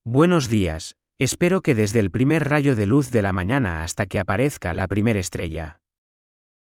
Buenos días, espero que desde el primer rayo de luz de la mañana hasta que aparezca la primera estrella.